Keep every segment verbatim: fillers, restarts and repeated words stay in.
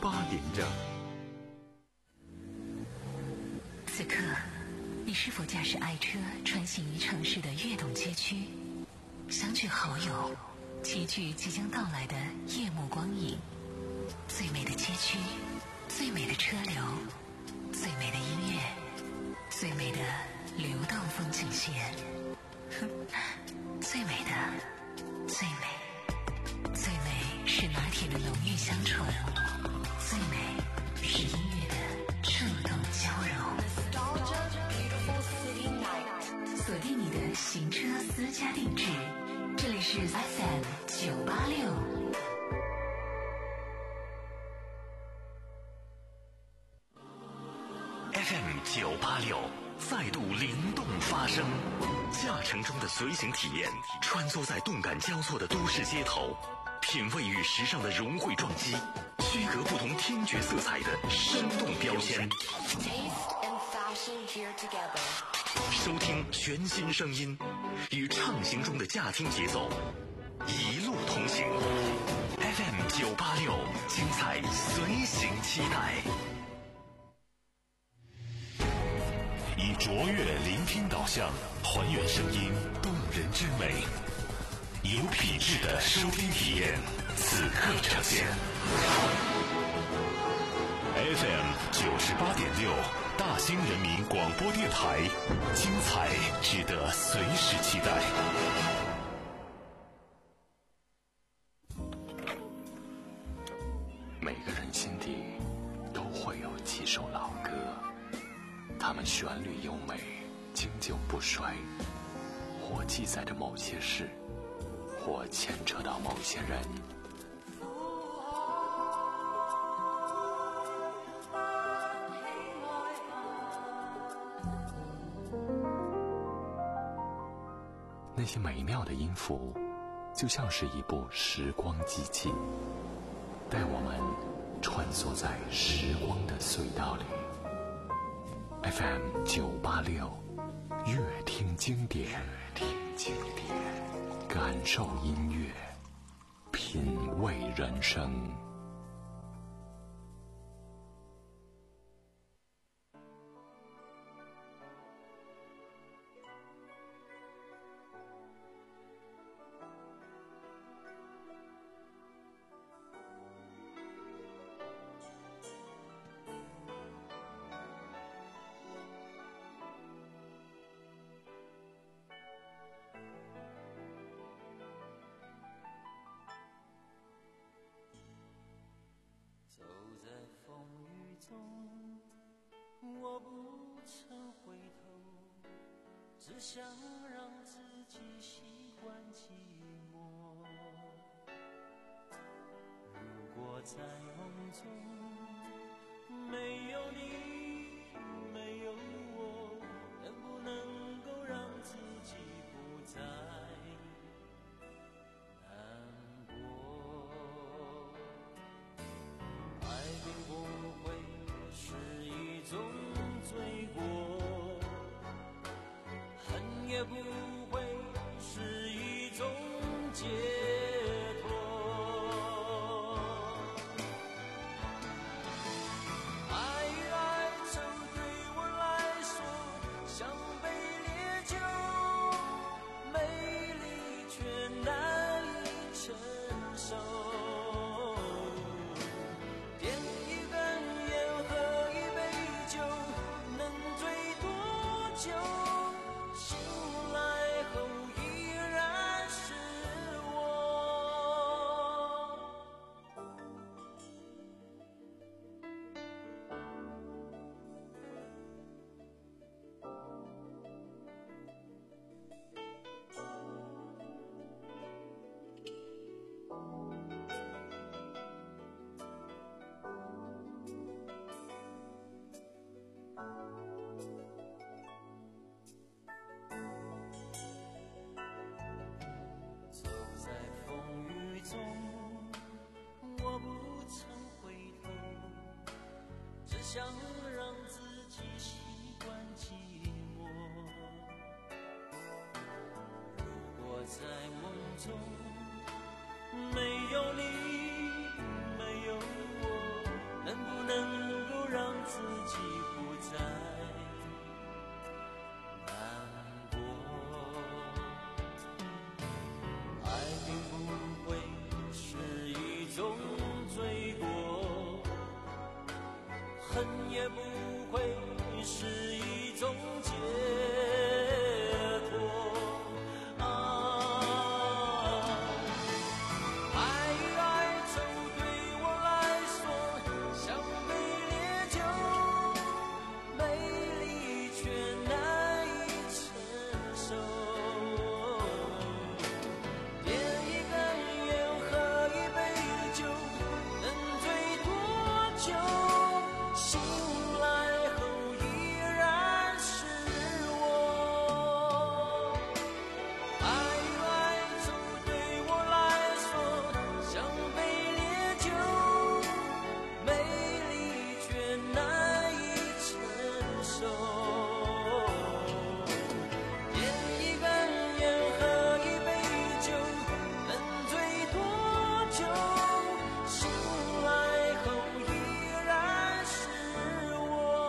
八点整。 此刻，你是否驾驶爱车穿行于城市的跃动街区，相聚好友，齐聚即将到来的夜幕光影？最美的街区，最美的车流，最美的音乐，最美的流动风景线。最美的，最美，最美是拿铁的浓郁香醇，最美是音乐的触动交融。锁定你的行车私家定制，这里是 F M 九八六。 F M 九八六再度灵动发声，驾乘中的随行体验，穿梭在动感交错的都市街头，品味与时尚的融汇撞击，区隔不同听觉色彩的生动标签。收听全新声音，与畅行中的驾听节奏一路同行。F M 九八六，精彩随行期待。以卓越聆听导向，还原声音动人之美，有品质的收听体验，此刻呈现。F M 九十八点六，大兴人民广播电台，精彩值得随时期待。每个人心底都会有几首老歌，它们旋律优美，经久不衰，或记载着某些事，或牵扯到某些人。那些美妙的音符，就像是一部时光机器，带我们穿梭在时光的隧道里。F M 九八六，乐听经典，乐听经典，感受音乐，品味人生。 走在风雨中，我不曾回头，只想让自己习惯寂寞。如果在梦中没有你，没有我，能不能够让自己不再难过？爱并不会是一种罪过，恨也不会是一种解脱。爱与哀愁对我来说像杯烈酒，美丽却难以承受。想让自己习惯寂寞。如果在梦中没有你，没有我， 恨也不会是一种解脱啊！爱与哀愁对我来说像杯烈酒，美丽却难以承受。点一根烟，喝一杯酒，能醉多久？醒来后依然是我。爱与哀愁对我来说像杯烈酒，美丽却难以承受。点一根烟，喝一杯酒，能醉多久？醒来后依然是我。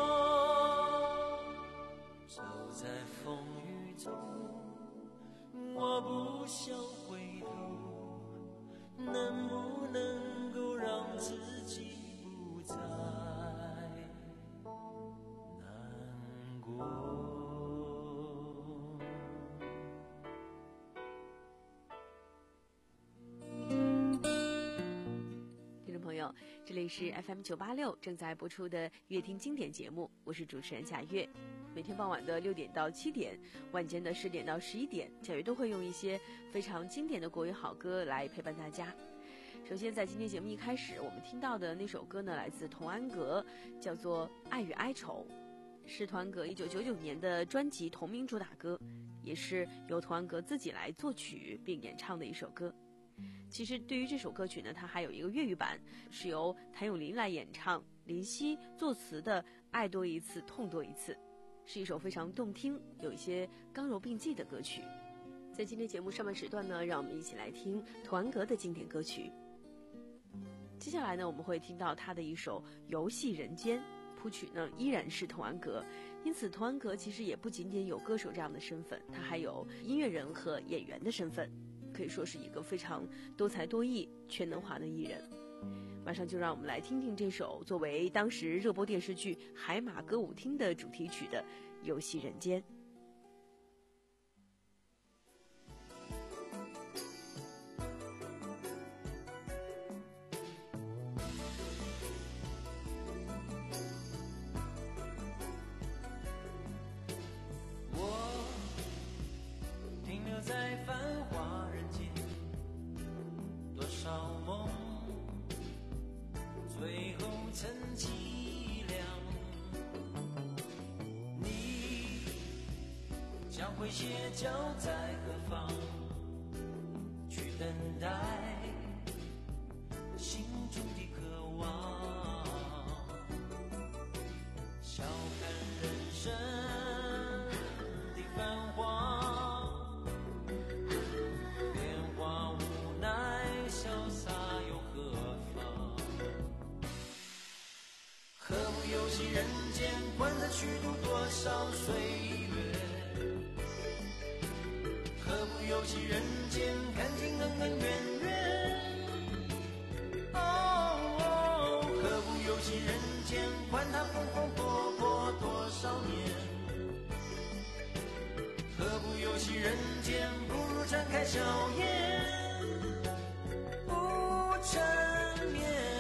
走在风雨中，我不想回头，能不能够让自己不再难过？ 听众朋友，这里是 F M 九八六正在播出的乐听经典节目，我是主持人夏月。每天傍晚的六点到七点，晚间的十点到十一点，夏月都会用一些非常经典的国语好歌来陪伴大家。首先在今天节目一开始，我们听到的那首歌呢，来自童安格，叫做《爱与哀愁》，是童安格一九九九年的专辑同名主打歌，也是由童安格自己来作曲并演唱的一首歌。其实对于这首歌曲呢，它还有一个粤语版，是由谭咏麟来演唱，林夕作词的《爱多一次痛多一次》，是一首非常动听，有一些刚柔并济的歌曲。在今天节目上半时段呢，让我们一起来听童安格的经典歌曲。接下来呢，我们会听到他的一首《游戏人间》，谱曲呢依然是童安格，因此童安格其实也不仅仅有歌手这样的身份，他还有音乐人和演员的身份，可以说是一个非常多才多艺、全能华的艺人。马上就让我们来听听这首作为当时热播电视剧《海马歌舞厅》的主题曲的《游戏人间》。 停留在繁华人间，多少梦最后成凄凉。你将会歇脚在何方，去等待心中的渴望。笑看人生的繁华，游戏人间，管他虚度多少岁月，何不游戏人间，看尽恩恩怨怨。哦，何不游戏人间，管他风风波波多少年。何不游戏人间，不如展开笑颜，不缠绵。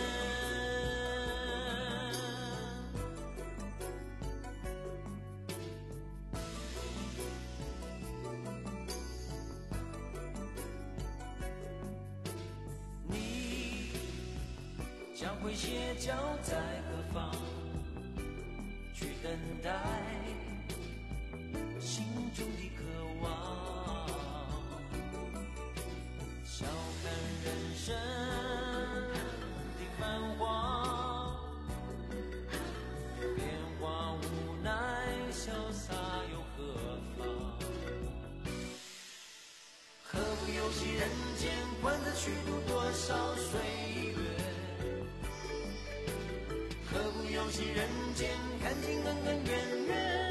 将会歇脚在何方，去等待心中的渴望。笑看人生的繁华，变化无奈，潇洒又何妨？何不游戏人间，管他虚度多少岁月。何不游戏人间，看尽恩恩怨怨。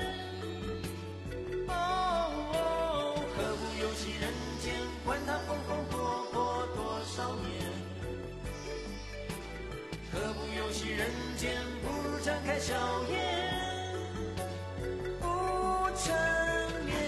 哦，何不游戏人间，管他风风波波多少年。何不游游戏人间，不如展开笑颜，不缠绵。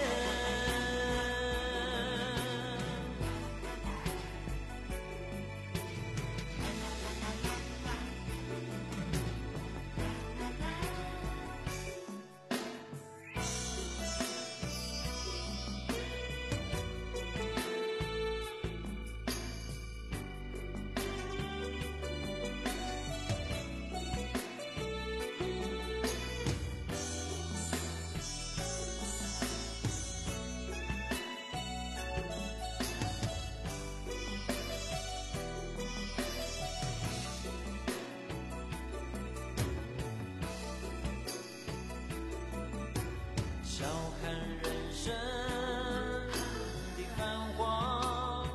笑看人生的繁华，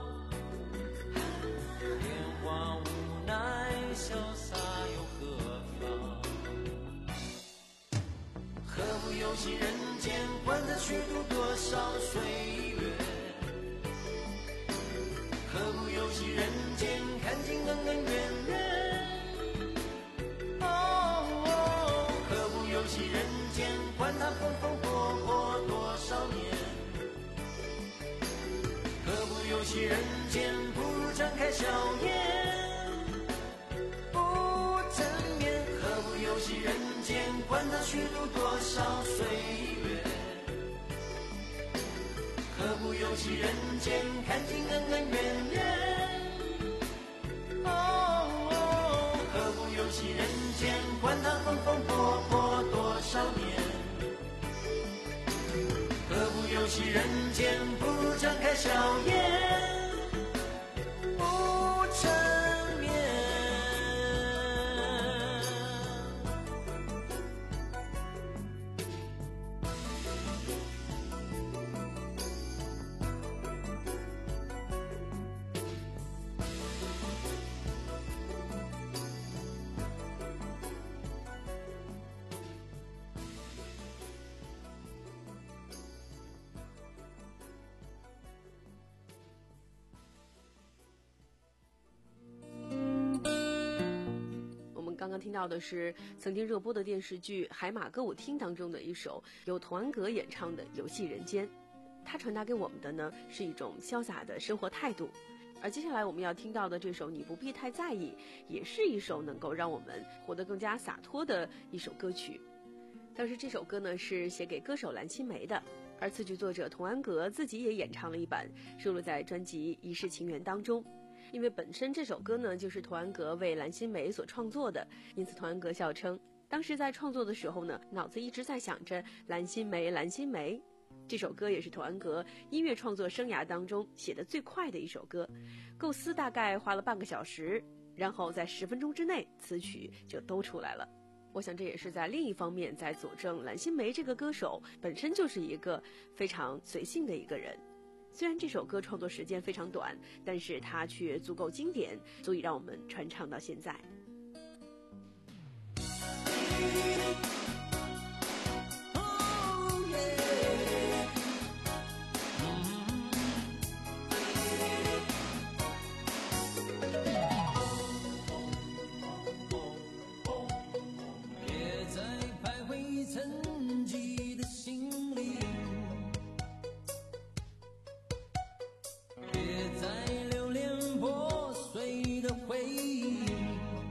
变化无奈，潇洒又何妨？何不游戏人间，管他虚度多少岁月？何不游戏人间，看尽恩恩怨怨？哦哦，何不游戏人间，管他风风火火多少年？何不游戏人间，不如展开笑颜，不缠绵。何不游戏人间，管他虚度多少岁月？何不游戏人间，看尽恩恩怨怨？哦哦，何不游戏人间，管他风风火火多少年？何不游戏人间，不如展开笑颜，不缠绵。 刚刚听到的是曾经热播的电视剧《海马歌舞厅》当中的一首由童安格演唱的《游戏人间》，它传达给我们的呢是一种潇洒的生活态度。而接下来我们要听到的这首《你不必太在意》，也是一首能够让我们活得更加洒脱的一首歌曲。当时这首歌呢是写给歌手蓝心湄的，而词曲作者童安格自己也演唱了一版，收录在专辑《一世情缘》当中。因为本身这首歌呢就是童安格为蓝心湄所创作的，因此童安格笑称当时在创作的时候呢，脑子一直在想着蓝心湄蓝心湄。这首歌也是童安格音乐创作生涯当中写的最快的一首歌，构思大概花了半个小时，然后在十分钟之内词曲就都出来了。我想这也是在另一方面在佐证蓝心湄这个歌手本身就是一个非常随性的一个人。虽然这首歌创作时间非常短，但是它却足够经典，足以让我们传唱到现在。 别再徘徊沉寂的心里，别再留恋破碎的回忆。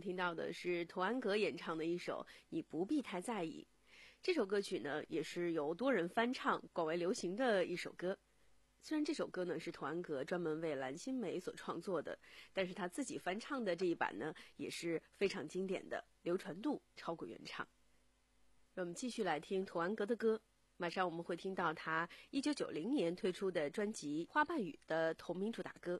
听到的是童安格演唱的一首《你不必太在意》。这首歌曲呢，也是由多人翻唱、广为流行的一首歌。虽然这首歌呢是童安格专门为蓝心湄所创作的，但是他自己翻唱的这一版呢，也是非常经典的，流传度超过原唱。让我们继续来听童安格的歌。马上我们会听到他一九九零年推出的专辑《花瓣雨》的同名主打歌。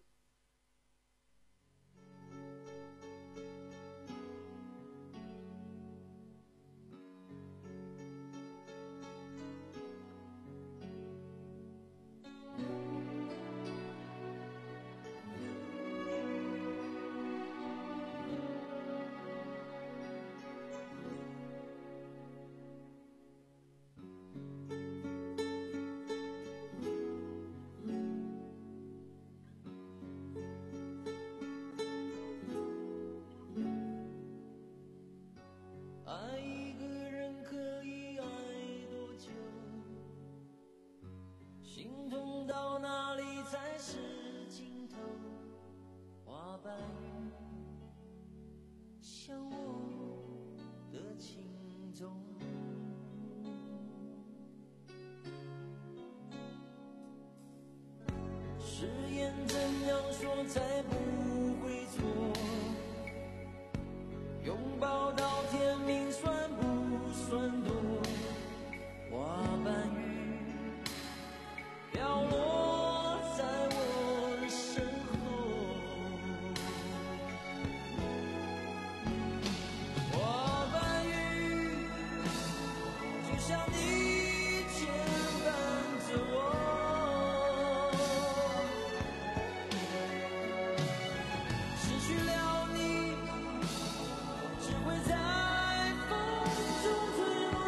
爱一个人可以爱多久？心痛到哪里才是尽头？花瓣雨像我的情衷，誓言怎样说才不会错？拥抱到天明算不算多？花瓣雨飘落在我的身后，花瓣雨就像你牵绊着我，失去了你只会在风中坠落。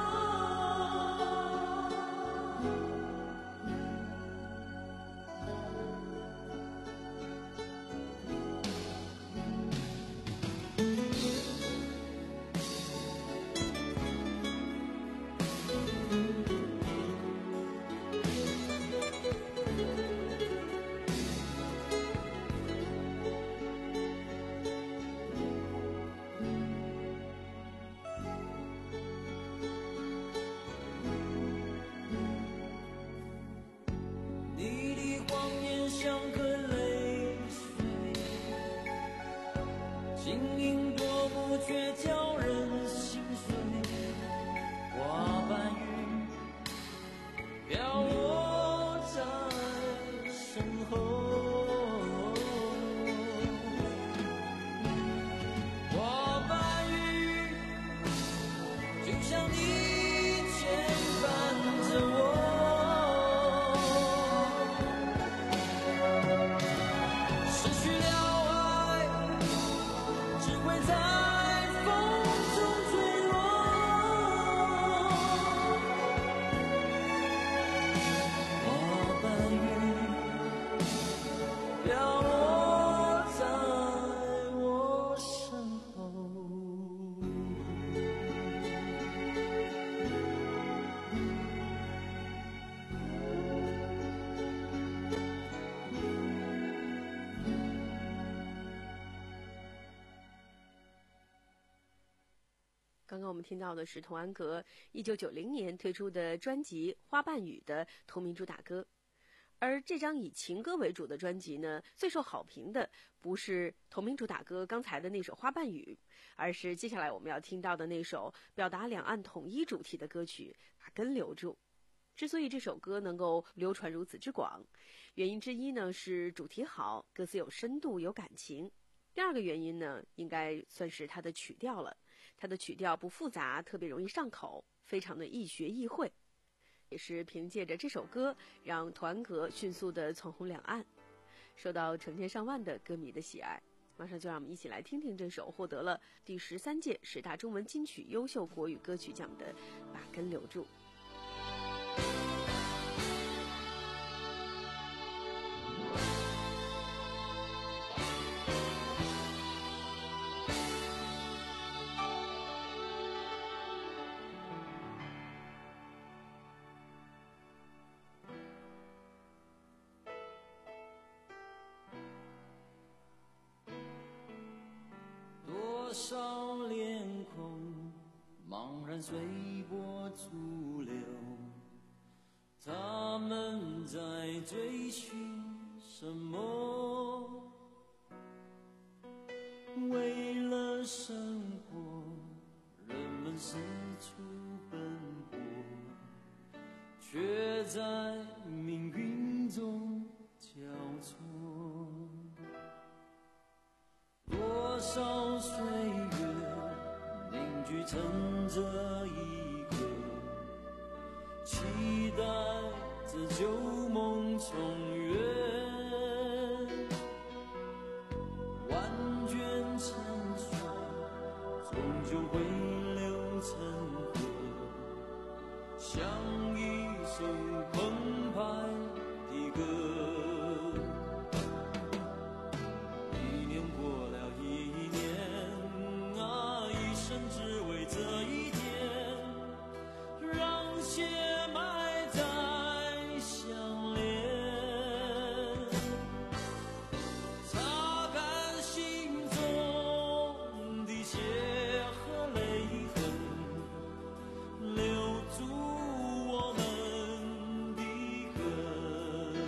你的谎言像颗泪水，晶莹多不却叫人心碎。花瓣雨飘落在身后，花瓣雨就像你牵绊着我，失去了爱只会在风中坠落。花瓣雨飘落在我身后。 刚刚我们听到的是童安格一九九零年推出的专辑《花瓣雨》的同名主打歌。而这张以情歌为主的专辑呢，最受好评的不是同名主打歌刚才的那首《花瓣雨》，而是接下来我们要听到的那首表达两岸统一主题的歌曲《把根留住》。之所以这首歌能够流传如此之广，原因之一呢是主题好，歌词有深度有感情。第二个原因呢，应该算是它的曲调了。它的曲调不复杂，特别容易上口，非常的易学易会。也是凭借着这首歌，让童安格迅速的蹿红两岸，受到成千上万的歌迷的喜爱。马上就让我们一起来听听这首获得了第十三届十大中文金曲优秀国语歌曲奖的《把根留住》。 多看随波逐流，他们在追寻什么？为了生活，人们四处奔波，却在命运中交错。多少岁月凝聚成这一刻，期待着旧梦重圆，万卷成水，终究会流成河，像一首澎湃的歌。一年过了一年啊，一生只为这一天，让血埋在相连，擦干心中的血和泪痕，留住我们的根。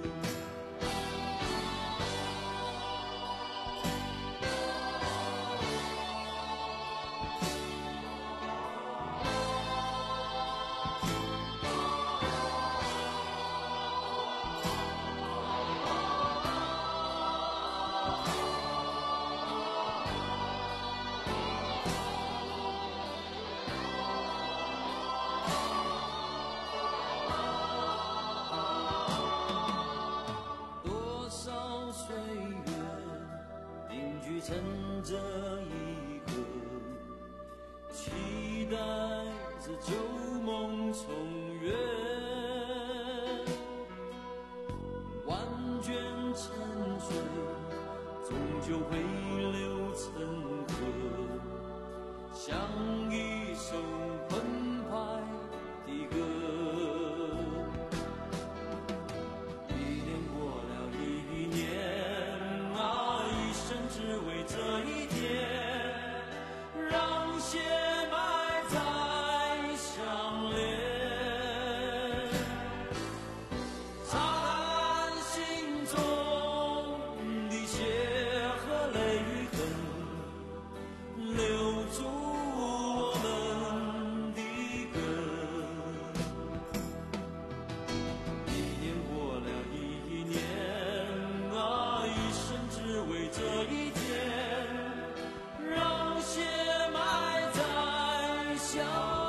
多少岁月凝聚成这一刻，期待着旧梦重圆，万卷成水，终究会流成河，像一首澎湃的歌。一年过了一年啊，一生只为这一天，让血埋在相连，擦干心中的血和泪痕，留住我们的根。一年过了一年啊，一生只为这一天，让血埋在相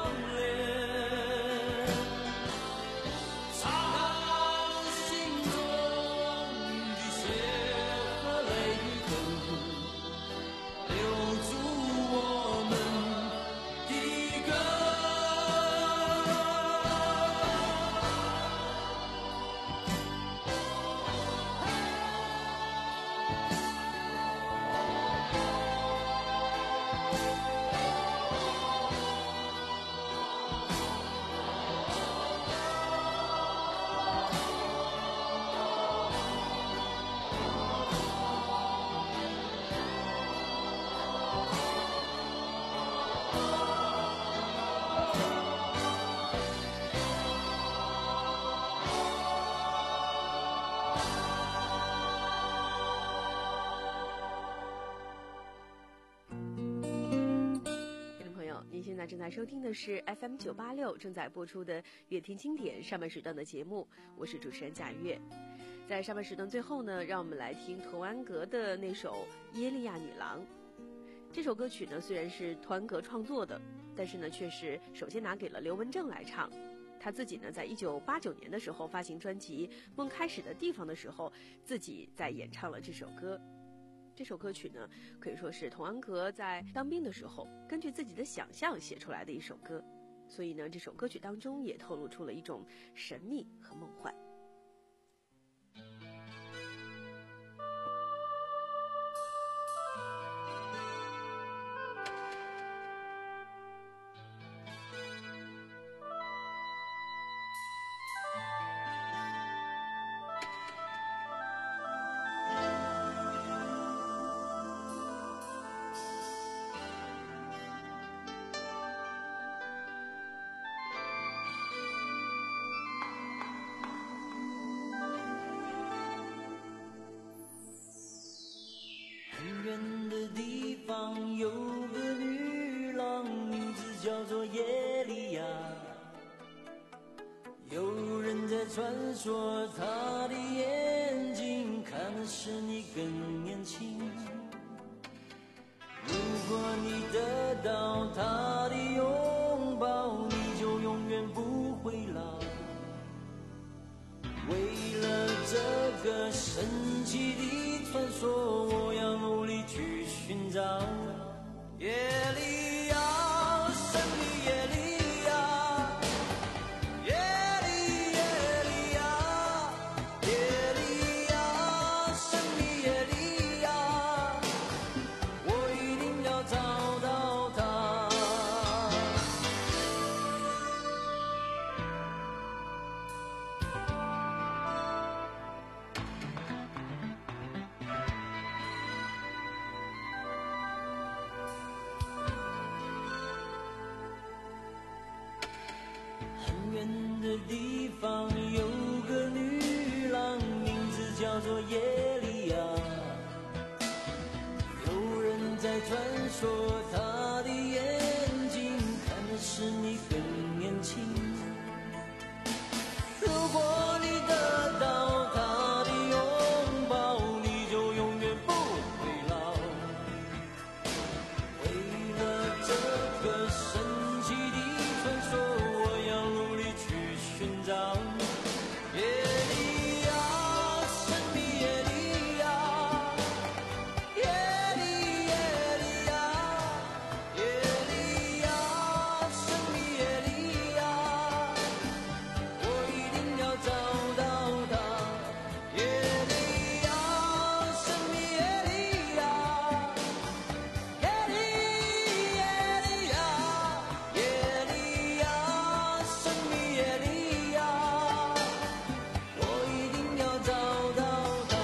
连，擦干心中的血和泪痕，留住我们的根。 您现在正在收听的是 F M 九八六正在播出的乐听经典上半时段的节目，我是主持人贾月。在上半时段最后呢，让我们来听童安格的那首《耶利亚女郎》。这首歌曲呢虽然是童安格创作的，但是呢却是首先拿给了刘文正来唱。他自己呢在一九八九年的时候发行专辑《梦开始的地方》的时候，自己在演唱了这首歌。这首歌曲呢，可以说是童安格在当兵的时候根据自己的想象写出来的一首歌，所以呢，这首歌曲当中也透露出了一种神秘和梦幻。 叫做耶利亚。有人在传说，他的眼睛看的是你更年轻。如果你得到他的拥抱，你就永远不会老。为了这个神奇的传说，我要努力去寻找。耶利亚，神的耶利亚，耶利耶利亚，耶利亚，神的耶利亚，我一定要找到他。很远的地方有个女郎，名字叫做耶利亚。有人在传说，她的眼睛看的是你更年轻。如果你得到她的拥抱，你就永远不会老。为了这个神奇的传说，我要努力去寻找。耶利亚，神的耶利亚，耶利耶利亚，耶利亚，神的耶利亚，我一定要找到他。耶利亚，神的耶利亚，耶利耶利亚，耶利亚，神的耶利亚，我一定要找到他。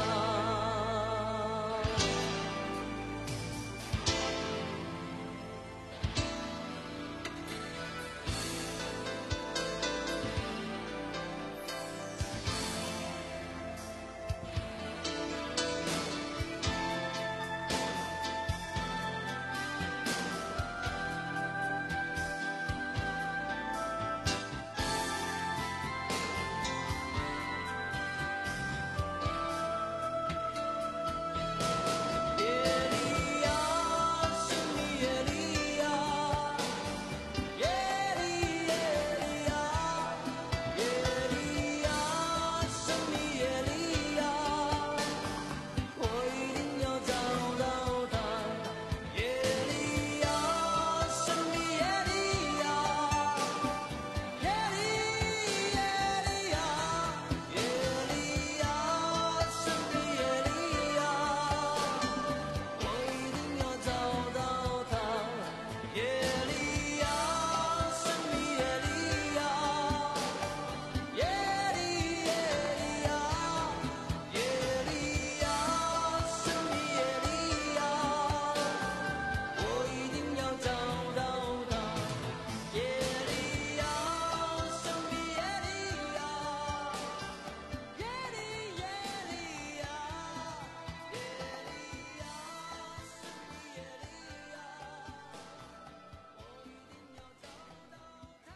耶利亚，神的耶利亚，耶利耶利亚，耶利亚，神的耶利亚，我一定要找到他。耶利亚，神的耶利亚，耶利耶利亚，耶利亚，神的耶利亚，我一定要找到他。耶利亚，神的耶利亚，耶利耶利亚，耶利亚，神的耶利亚，我一定要找到他。耶利亚，神的耶利亚，耶利耶利亚，耶利亚，神的耶利亚，我一定要找到他。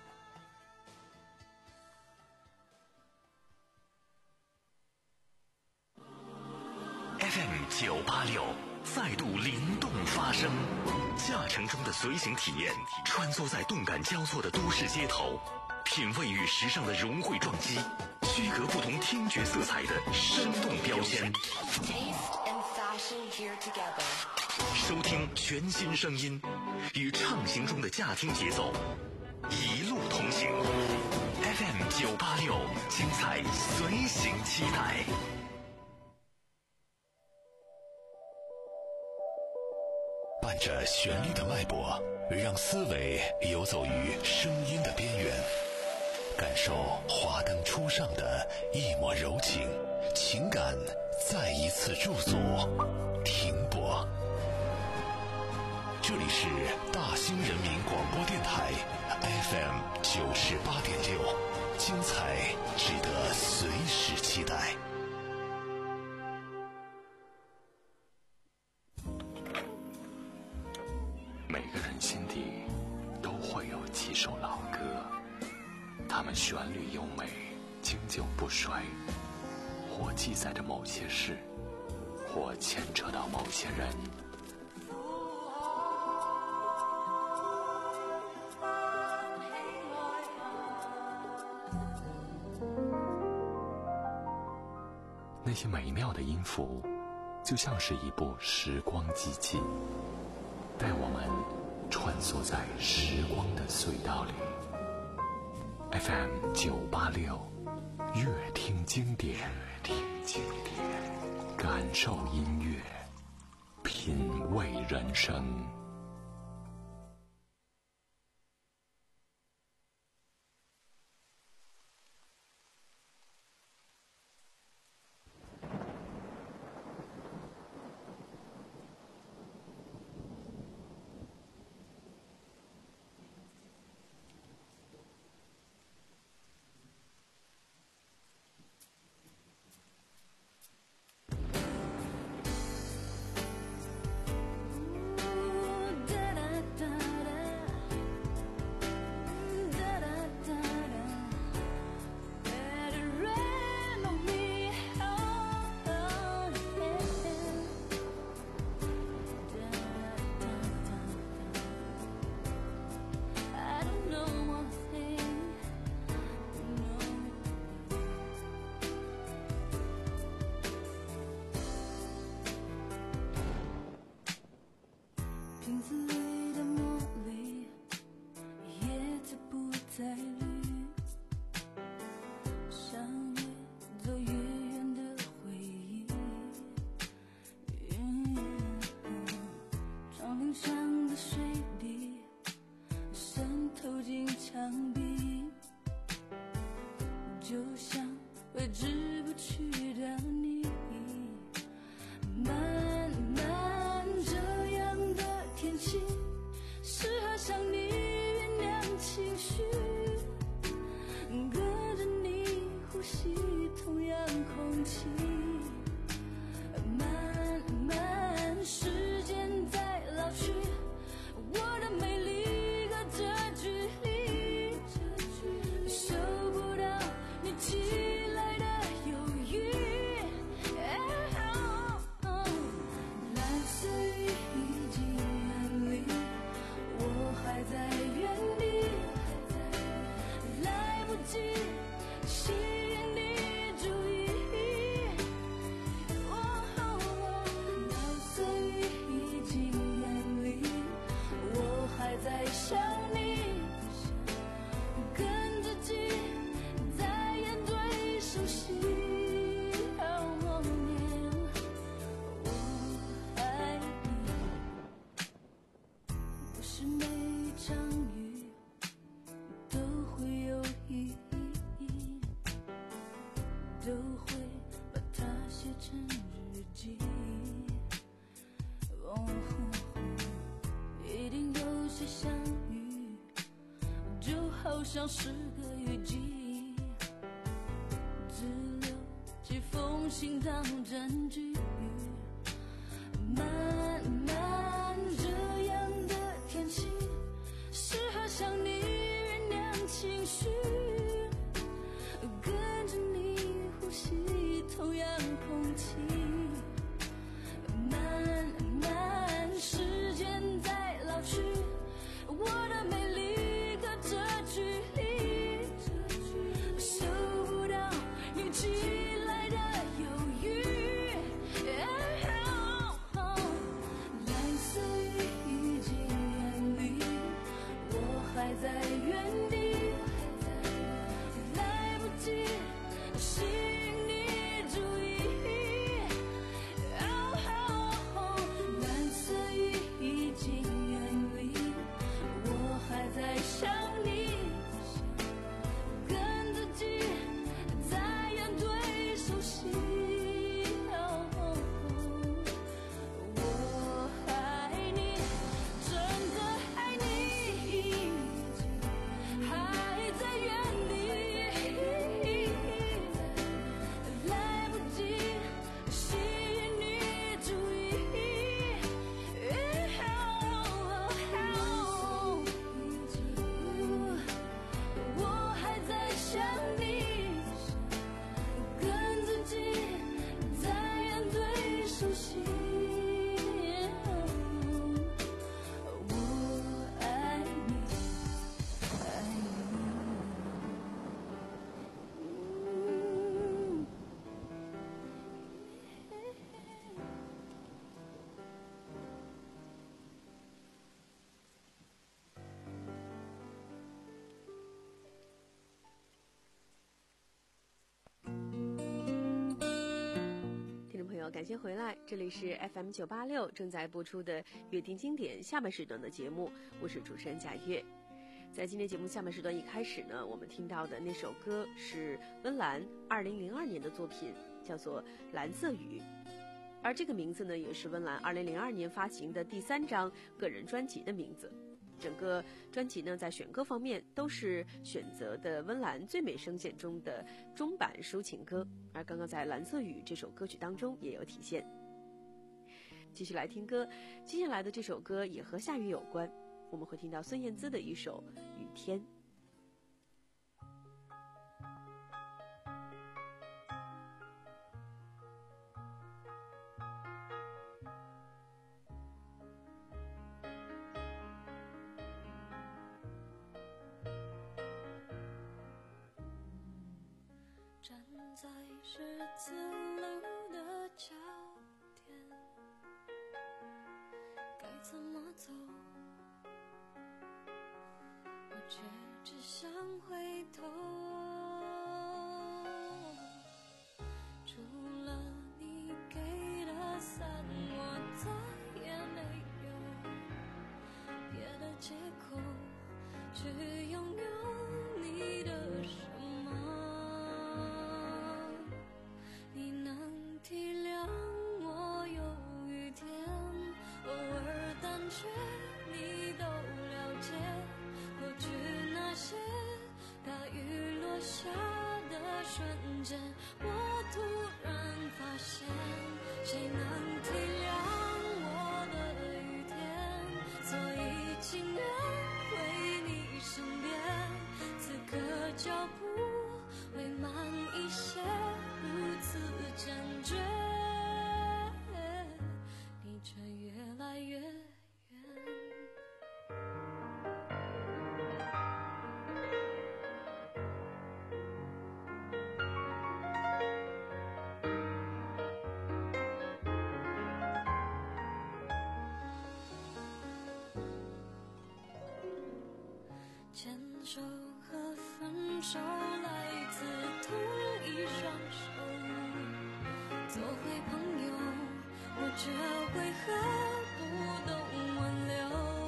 F M 九八六再度灵动发声，驾乘中的随行体验，穿梭在动感交错的都市街头，品味与时尚的融汇撞击，区隔不同听觉色彩的生动标签。 Taste and fashion here together. 收听全新声音，与畅行中的驾听节奏，一路同行。F M 九八六，精彩随行期待。伴着旋律的脉搏，让思维游走于声音的边缘，感受华灯初上的一抹柔情，情感再一次驻足停泊。这里是大兴人民广播电台 F M 九十八点六，精彩值得随时期待。每个人心底都会一首老歌，它们旋律优美，经久不衰，或记载着某些事，或牵扯到某些人。那些美妙的音符，就像是一部时光机器，带我们穿梭在时光的隧道里。F M 九八六，乐听经典，乐听经典，感受音乐，品味人生。 瓶子里的茉莉，叶子不再绿，向越走越远的回忆。嗯、窗棂上的水滴渗透进墙壁，就像挥之不去的你。慢慢这样的天气，适合向你酝酿情绪，跟着你呼吸同样空气。慢慢时间在老去，我的美丽隔着距离，收不到你寄来的犹豫。蓝色雨已经远离，我还在原地，来不及吸引你注意。蓝色雨已经远离，我还在想你，跟自己在眼对熟悉。是每一场雨都会有意义，都会把它写成日记。哦，一定有些相遇，就好像是个雨季，只留几封信当证据。慢慢这样的天气，适合向你酝酿情绪，跟着你呼吸同样空气。慢慢时间在老去，我的美丽隔着距离，收不到你寄来的犹豫。蓝色雨已经远离，我还在原地， 感谢回来，这里是 F M 九八六正在播出的乐听经典下半时段的节目，我是主持人贾月。在今天节目下半时段一开始呢，我们听到的那首歌是温岚二零零二年的作品，叫做《蓝色雨》，而这个名字呢，也是温岚二零零二年发行的第三张个人专辑的名字。整个专辑呢，在选歌方面都是选择的温岚最美声线中的中版抒情歌，而刚刚在《蓝色雨》这首歌曲当中也有体现。继续来听歌，接下来的这首歌也和下雨有关，我们会听到孙燕姿的一首《雨天》。 站在十字路的交点，该怎么走？我却只想回头。除了你给的伞，我再也没有别的借口去拥有你的手。我突然发现，谁能体谅我的雨天？所以情愿回你身边，此刻脚步会慢一些，如此坚决，你却越来越远。牵手和分手来自同一双手，做回朋友，我却为何不懂挽留？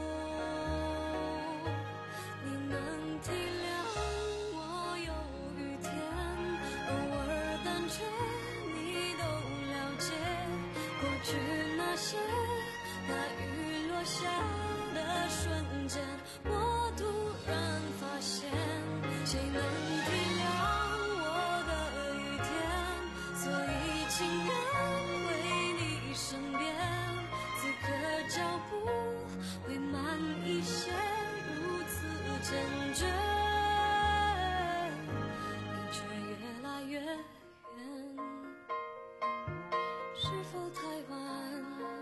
你能体谅我有雨天，偶尔胆怯，你都了解。过去那些大雨落下的瞬间，我突然发现，谁能体谅我的雨天？所以情愿回你身边，此刻脚步会慢一些，如此坚决，你却越来越远。是否太晚？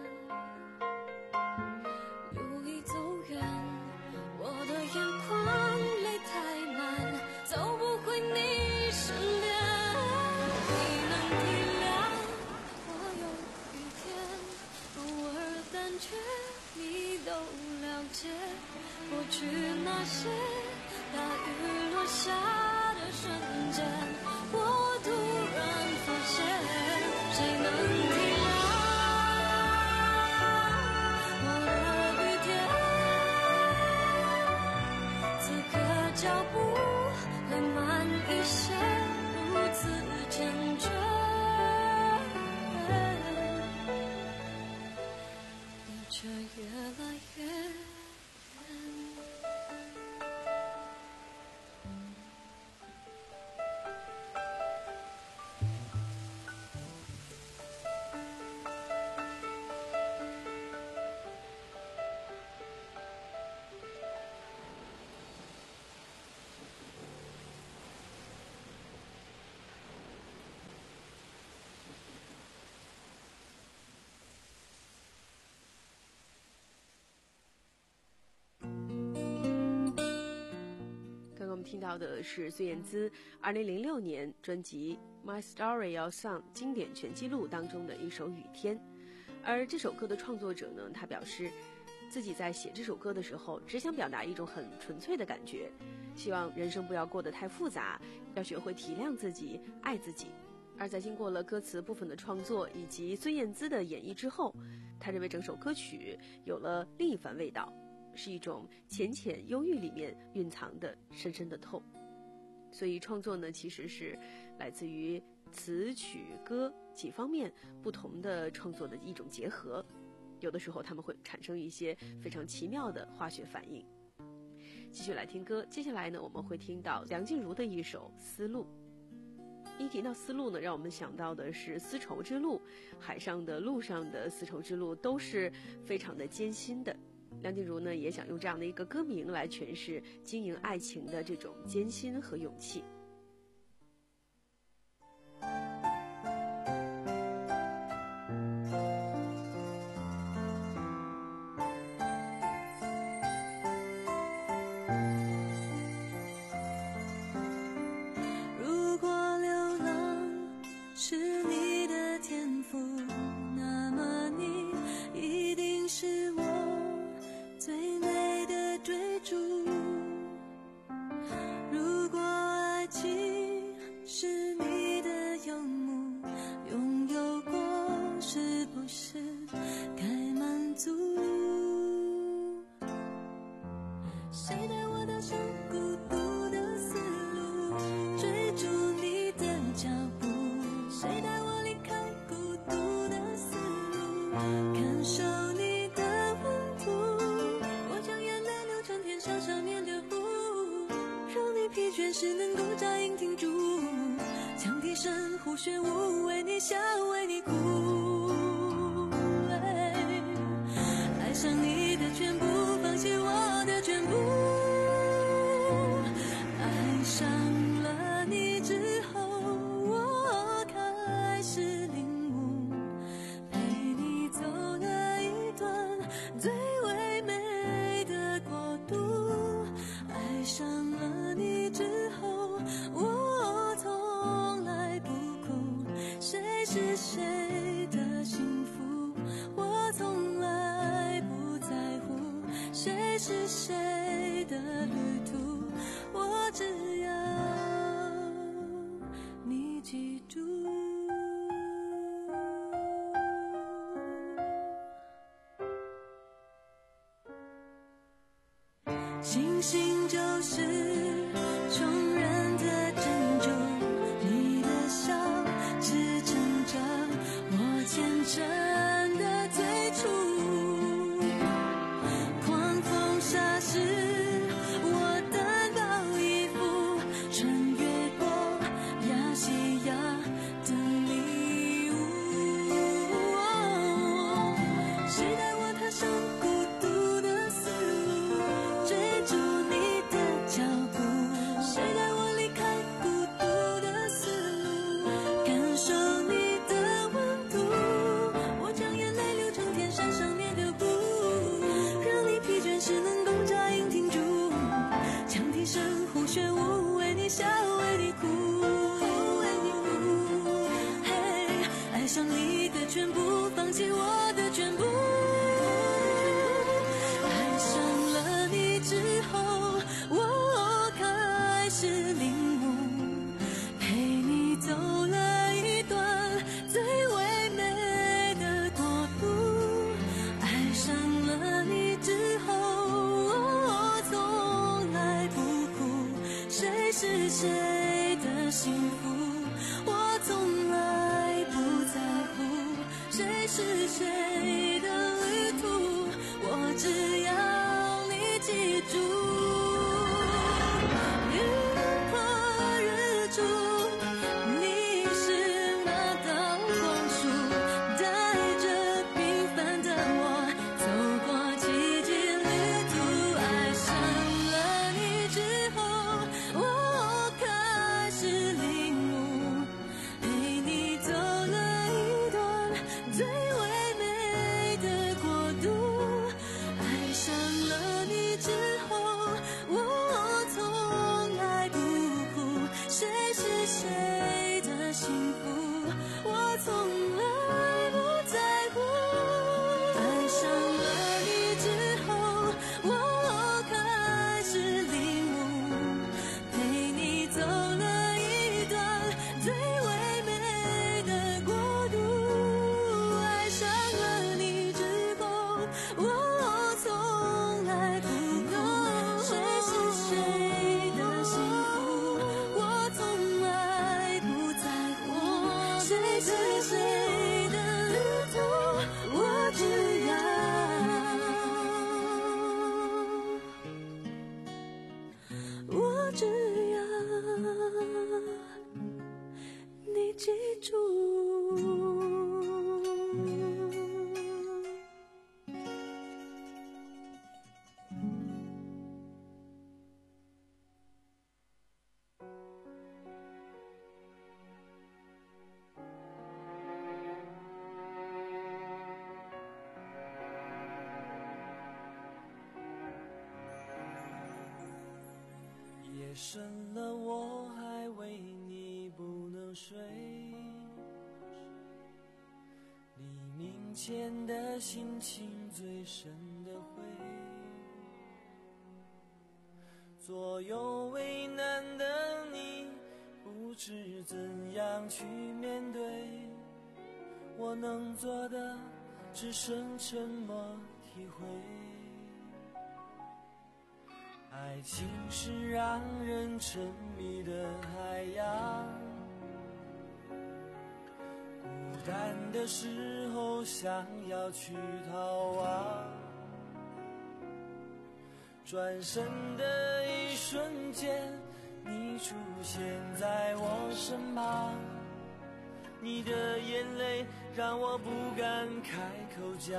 路已走远，我的眼眶泪太满，走不回你身边。你能体谅我有雨天，偶尔胆怯，你都了解。过去那些大雨落下的瞬间，我突然发现，谁能体谅脚步会慢一些，如此坚决，你却越来越远。 听到的是孙燕姿二零零六年专辑《My Story Your Song》经典全记录当中的一首《雨天》，而这首歌的创作者呢，他表示自己在写这首歌的时候，只想表达一种很纯粹的感觉，希望人生不要过得太复杂，要学会体谅自己，爱自己。 而在经过了歌词部分的创作以及孙燕姿的演绎之后，他认为整首歌曲有了另一番味道，是一种浅浅忧郁里面蕴藏的深深的痛。所以创作呢，其实是来自于词曲歌几方面不同的创作的一种结合，有的时候他们会产生一些非常奇妙的化学反应。继续来听歌，接下来呢，我们会听到梁静茹的一首《丝路》。一提到丝路呢，让我们想到的是丝绸之路，海上的、陆上的丝绸之路都是非常的艰辛的。梁静茹呢，也想用这样的一个歌名来诠释经营爱情的这种艰辛和勇气。 如果流浪是你的天赋，那么你一定是我最美的追逐。如果爱情是你的游牧，拥有过是不是该满足？谁带我踏上孤独的丝路，追逐你的脚步？谁带我离开孤独的丝路，感受你的温度？我将眼泪流成天上上面的湖，让你疲倦时能够扎营停住，羌笛声呼旋舞，为你笑为你哭。爱上你的全部，放弃我的全部。爱上了你之后，我开始领悟，陪你走了一段最唯美的国度。爱上了你之后，我从来不哭，谁是谁的幸福，我从来不在乎，谁是谁的旅途，我只要你记住。星星就是穷人的珍珠，你的笑支撑着我虔诚的最初。狂风沙时，我单薄衣服，穿越过亚细亚的迷雾。谁带我踏上孤独的丝路，追逐你的脚步？谁带我离开孤独的丝路，感受你的温度？我将眼泪流成天山上面的湖，让你疲倦时能够扎营停住，羌笛声呼旋舞，为你笑为你哭，为你哭。嘿，爱上你的全部，放弃我的全部。爱上了你之后，我开始领悟，陪你走了一段最唯美的国度。爱上了你之后，我从来不哭，谁是谁的幸福，我从来不在乎，谁是谁的旅途，我只要你记住。日破日出，你是那道光束，带着平凡的我走过奇迹旅途。爱上了你之后，我开始领悟，陪你走了一段最唯美的国度。爱上了你之后， 只要你记住。 夜深了，我还为你不能睡，黎明前的心情最深的灰，左右为难的你不知怎样去面对，我能做的只剩沉默体会。爱情是让人沉迷的海洋，孤单的时候想要去逃亡，转身的一瞬间你出现在我身旁，你的眼泪让我不敢开口讲，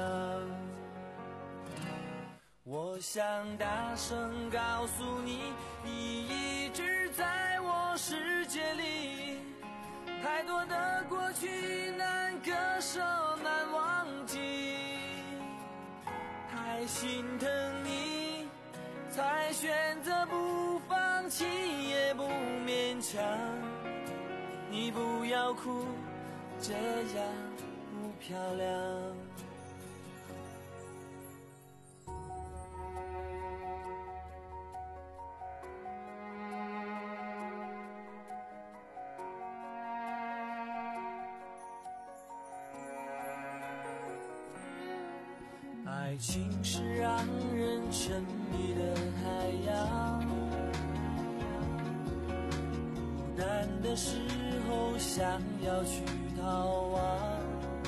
我想大声告诉你，你一直在我世界里，太多的过去难割舍难忘记，太心疼你才选择不放弃也不勉强，你不要哭，这样不漂亮。爱情是让人沉迷的海洋，孤单的时候想要去逃亡，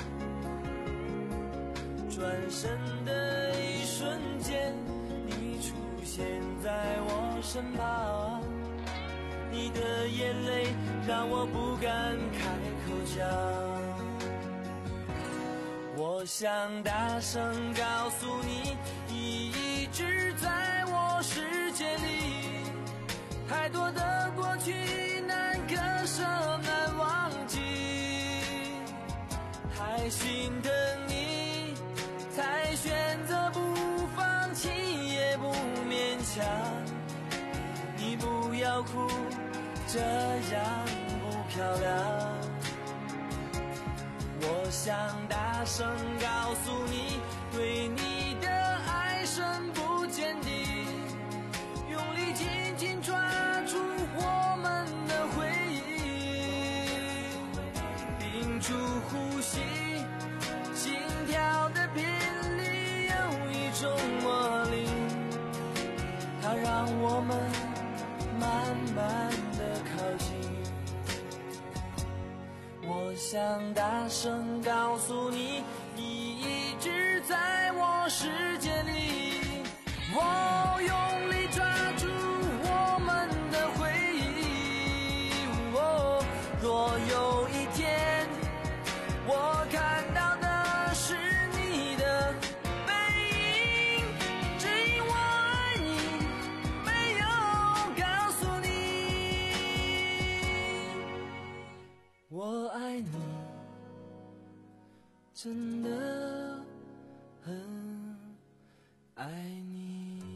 转身的一瞬间你出现在我身旁，你的眼泪让我不敢开口讲，我想大声告诉你，你一直在我世界里，太多的过去难割舍难忘记，太心疼你才选择不放弃也不勉强，你不要哭，这样不漂亮，我想大声告诉你，对你的爱深不见底，用力紧紧抓住我们的回忆，屏住呼吸，心跳的频率有一种魔力，它让我们慢慢的靠近，我想大声告诉你，你一直在我世界里，我用力抓住我们的回忆，哦，若有一天我看到的是你的背影，只因我爱你，没有告诉你我爱你，真的很爱你。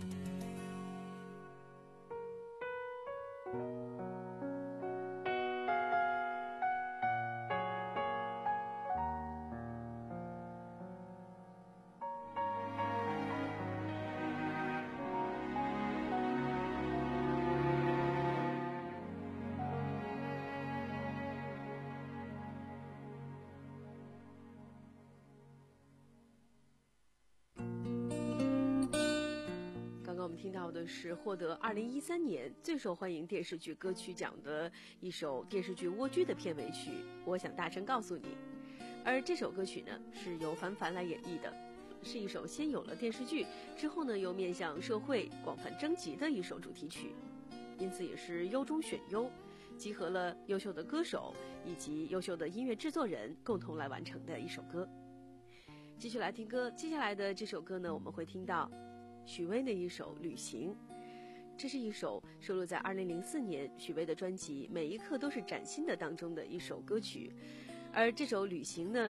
我们听到的是获得二零一三年最受欢迎电视剧歌曲奖的一首电视剧《蜗居》的片尾曲《我想大声告诉你》，而这首歌曲呢是由凡凡来演绎的，是一首先有了电视剧之后呢又面向社会广泛征集的一首主题曲。 因此也是优中选优，集合了优秀的歌手以及优秀的音乐制作人共同来完成的一首歌。继续来听歌，接下来的这首歌呢，我们会听到许巍的一首《旅行》，这是一首收录在二零零四年许巍的专辑《每一刻都是崭新的》当中的一首歌曲，而这首《旅行》呢，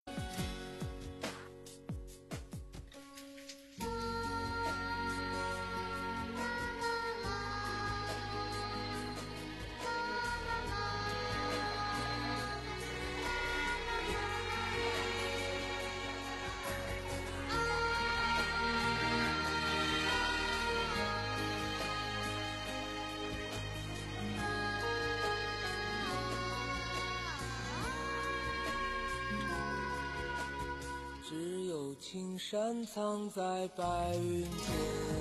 只有青山藏在白云间，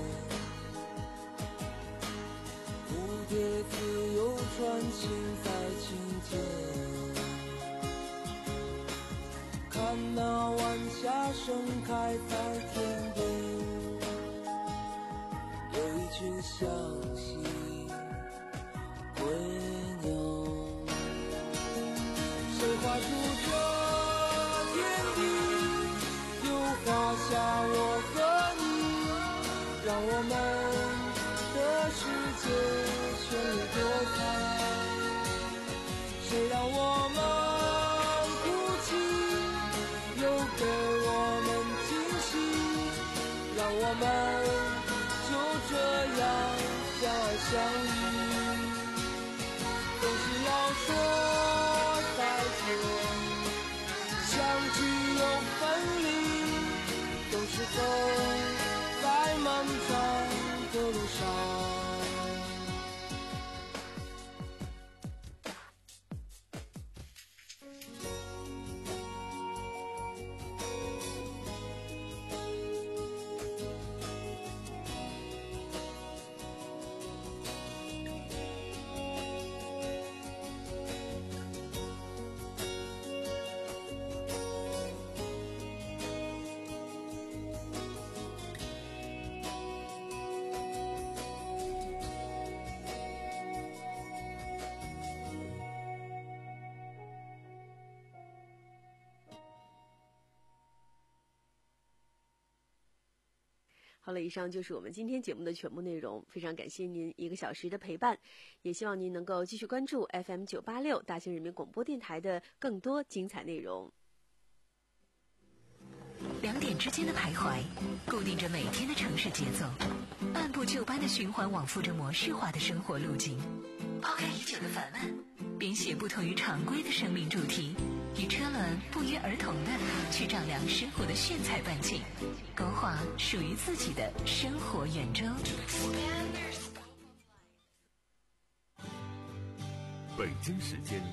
蝴蝶自由穿行在青间，看那晚霞盛开在天边，有一群向西归鸟，谁画出这天地，画下我和你，让我们的世界绚丽多彩。谁让我们哭泣，又给我们惊喜，让我们就这样相爱相依。总是要说再见，相聚又分离，总是走在漫长的路上。 好了，以上就是我们今天节目的全部内容，非常感谢您一个小时的陪伴，也希望您能够继续关注 F M 九八六 大兴人民广播电台的更多精彩内容。 两点之间的徘徊，固定着每天的城市节奏，按部就班的循环往复着模式化的生活路径，抛开已久的烦闷，编写不同于常规的生命主题，与车轮不约而同的去丈量生活的炫彩半径，勾画属于自己的生活圆周。 北京时间